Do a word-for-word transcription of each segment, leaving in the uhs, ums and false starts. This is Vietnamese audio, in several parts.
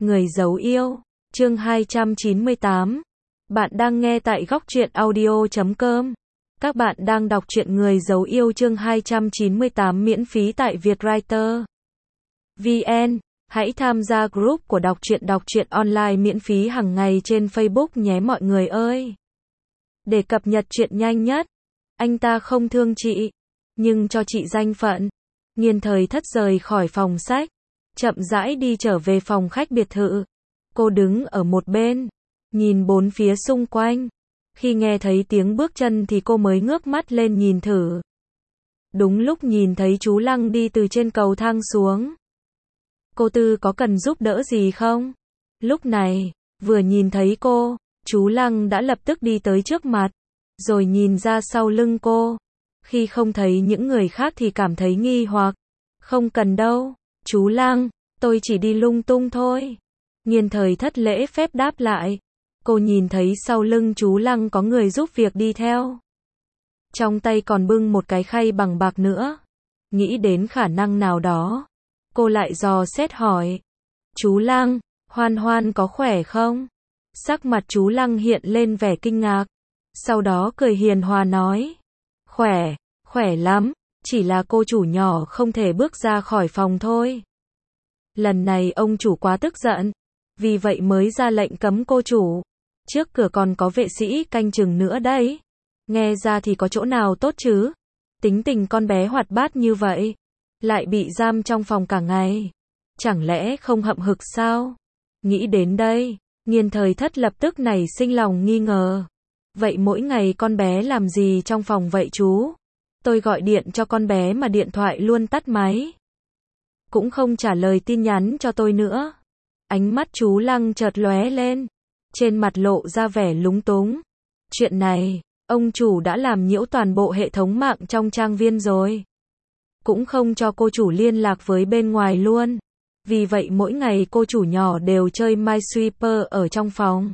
Người giấu yêu, chương hai trăm chín mươi tám. Bạn đang nghe tại góc truyện audio chấm com. Các bạn đang đọc truyện Người giấu yêu chương hai trăm chín mươi tám miễn phí tại Vietwriter vê en. Hãy tham gia group của đọc truyện đọc truyện online miễn phí hàng ngày trên Facebook nhé mọi người ơi. Để cập nhật truyện nhanh nhất. Anh ta không thương chị, nhưng cho chị danh phận. Nghiên Thời Thất rời khỏi phòng sách, chậm rãi đi trở về phòng khách biệt thự. Cô đứng ở một bên, nhìn bốn phía xung quanh. Khi nghe thấy tiếng bước chân thì cô mới ngước mắt lên nhìn thử. Đúng lúc nhìn thấy chú Lăng đi từ trên cầu thang xuống. Cô Tư có cần giúp đỡ gì không? Lúc này, vừa nhìn thấy cô, chú Lăng đã lập tức đi tới trước mặt, rồi nhìn ra sau lưng cô. Khi không thấy những người khác thì cảm thấy nghi hoặc. Không cần đâu, chú Lăng, tôi chỉ đi lung tung thôi. Nghiên Thời Thất lễ phép đáp lại. Cô nhìn thấy sau lưng chú Lăng có người giúp việc đi theo. Trong tay còn bưng một cái khay bằng bạc nữa. Nghĩ đến khả năng nào đó, cô lại dò xét hỏi. Chú Lăng, Hoan Hoan có khỏe không? Sắc mặt chú Lăng hiện lên vẻ kinh ngạc. Sau đó cười hiền hòa nói. Khỏe, khỏe lắm, chỉ là cô chủ nhỏ không thể bước ra khỏi phòng thôi. Lần này ông chủ quá tức giận, vì vậy mới ra lệnh cấm cô chủ. Trước cửa còn có vệ sĩ canh chừng nữa đấy. Nghe ra thì có chỗ nào tốt chứ? Tính tình con bé hoạt bát như vậy, lại bị giam trong phòng cả ngày. Chẳng lẽ không hậm hực sao? Nghĩ đến đây, Nghiên Thời Thất lập tức nảy sinh lòng nghi ngờ. Vậy mỗi ngày con bé làm gì trong phòng vậy chú? Tôi gọi điện cho con bé mà điện thoại luôn tắt máy. Cũng không trả lời tin nhắn cho tôi nữa. Ánh mắt chú Lăng chợt lóe lên. Trên mặt lộ ra vẻ lúng túng. Chuyện này, ông chủ đã làm nhiễu toàn bộ hệ thống mạng trong trang viên rồi. Cũng không cho cô chủ liên lạc với bên ngoài luôn. Vì vậy mỗi ngày cô chủ nhỏ đều chơi Minesweeper ở trong phòng.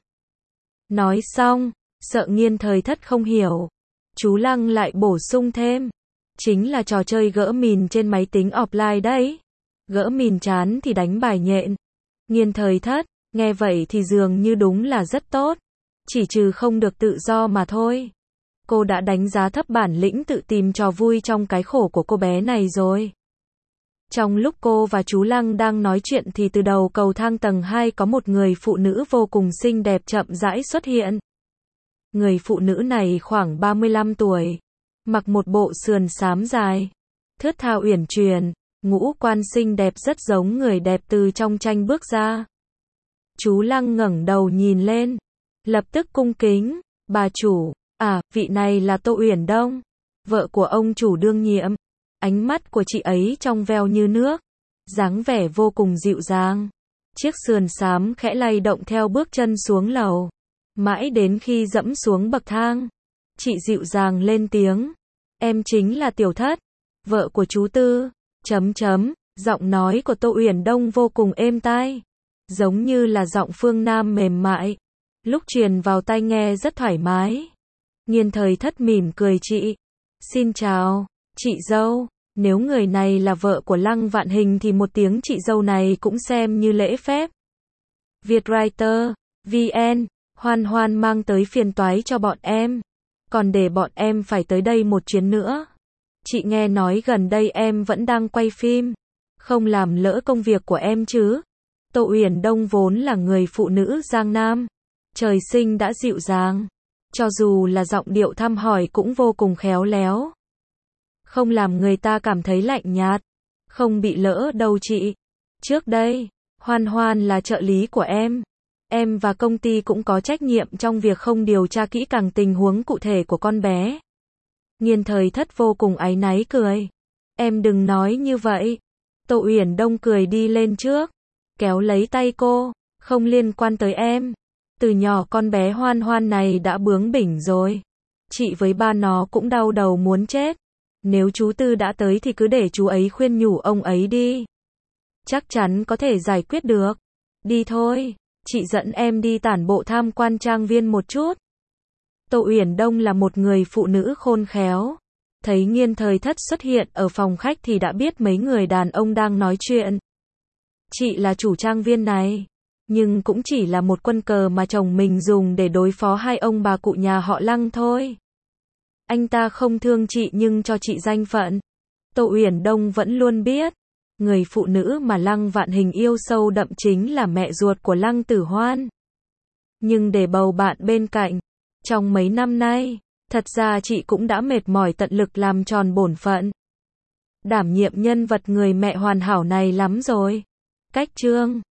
Nói xong, sợ Nghiên Thời Thất không hiểu, chú Lăng lại bổ sung thêm. Chính là trò chơi gỡ mìn trên máy tính offline đấy. Gỡ mìn chán thì đánh bài nhện. Nghiên Thời Thất, nghe vậy thì dường như đúng là rất tốt. Chỉ trừ không được tự do mà thôi. Cô đã đánh giá thấp bản lĩnh tự tìm trò vui trong cái khổ của cô bé này rồi. Trong lúc cô và chú Lăng đang nói chuyện thì từ đầu cầu thang tầng hai có một người phụ nữ vô cùng xinh đẹp chậm rãi xuất hiện. Người phụ nữ này khoảng ba mươi lăm tuổi, mặc một bộ sườn xám dài, thướt tha uyển chuyển, ngũ quan xinh đẹp rất giống người đẹp từ trong tranh bước ra. Chú Lăng ngẩng đầu nhìn lên, lập tức cung kính, bà chủ, à, vị này là Tô Uyển Đông, vợ của ông chủ đương nhiệm. Ánh mắt của chị ấy trong veo như nước, dáng vẻ vô cùng dịu dàng. Chiếc sườn xám khẽ lay động theo bước chân xuống lầu. Mãi đến khi dẫm xuống bậc thang, chị dịu dàng lên tiếng. Em chính là Tiểu Thất, vợ của chú Tư. Chấm chấm, giọng nói của Tô Uyển Đông vô cùng êm tai, giống như là giọng phương Nam mềm mại. Lúc truyền vào tai nghe rất thoải mái. Nghiên Thời Thất mỉm cười chị. Xin chào, chị dâu. Nếu người này là vợ của Lăng Vạn Hình thì một tiếng chị dâu này cũng xem như lễ phép. Vietwriter vê en. Hoan Hoan mang tới phiền toái cho bọn em. Còn để bọn em phải tới đây một chuyến nữa. Chị nghe nói gần đây em vẫn đang quay phim. Không làm lỡ công việc của em chứ. Tô Uyển Đông vốn là người phụ nữ Giang Nam. Trời sinh đã dịu dàng. Cho dù là giọng điệu thăm hỏi cũng vô cùng khéo léo. Không làm người ta cảm thấy lạnh nhạt. Không bị lỡ đâu chị. Trước đây, Hoan Hoan là trợ lý của em. Em và công ty cũng có trách nhiệm trong việc không điều tra kỹ càng tình huống cụ thể của con bé. Nghiên Thời Thất vô cùng áy náy cười. Em đừng nói như vậy. Tô Uyển Đông cười đi lên trước, kéo lấy tay cô. Không liên quan tới em. Từ nhỏ con bé Hoan Hoan này đã bướng bỉnh rồi. Chị với ba nó cũng đau đầu muốn chết. Nếu chú Tư đã tới thì cứ để chú ấy khuyên nhủ ông ấy đi. Chắc chắn có thể giải quyết được. Đi thôi, chị dẫn em đi tản bộ tham quan trang viên một chút. Tô Uyển Đông là một người phụ nữ khôn khéo. Thấy Nghiên Thời Thất xuất hiện ở phòng khách thì đã biết mấy người đàn ông đang nói chuyện. Chị là chủ trang viên này. Nhưng cũng chỉ là một quân cờ mà chồng mình dùng để đối phó hai ông bà cụ nhà họ Lăng thôi. Anh ta không thương chị nhưng cho chị danh phận. Tô Uyển Đông vẫn luôn biết, người phụ nữ mà Lăng Vạn Hình yêu sâu đậm chính là mẹ ruột của Lăng Tử Hoan. Nhưng để bầu bạn bên cạnh, trong mấy năm nay, thật ra chị cũng đã mệt mỏi tận lực làm tròn bổn phận. Đảm nhiệm nhân vật người mẹ hoàn hảo này lắm rồi. Cách chương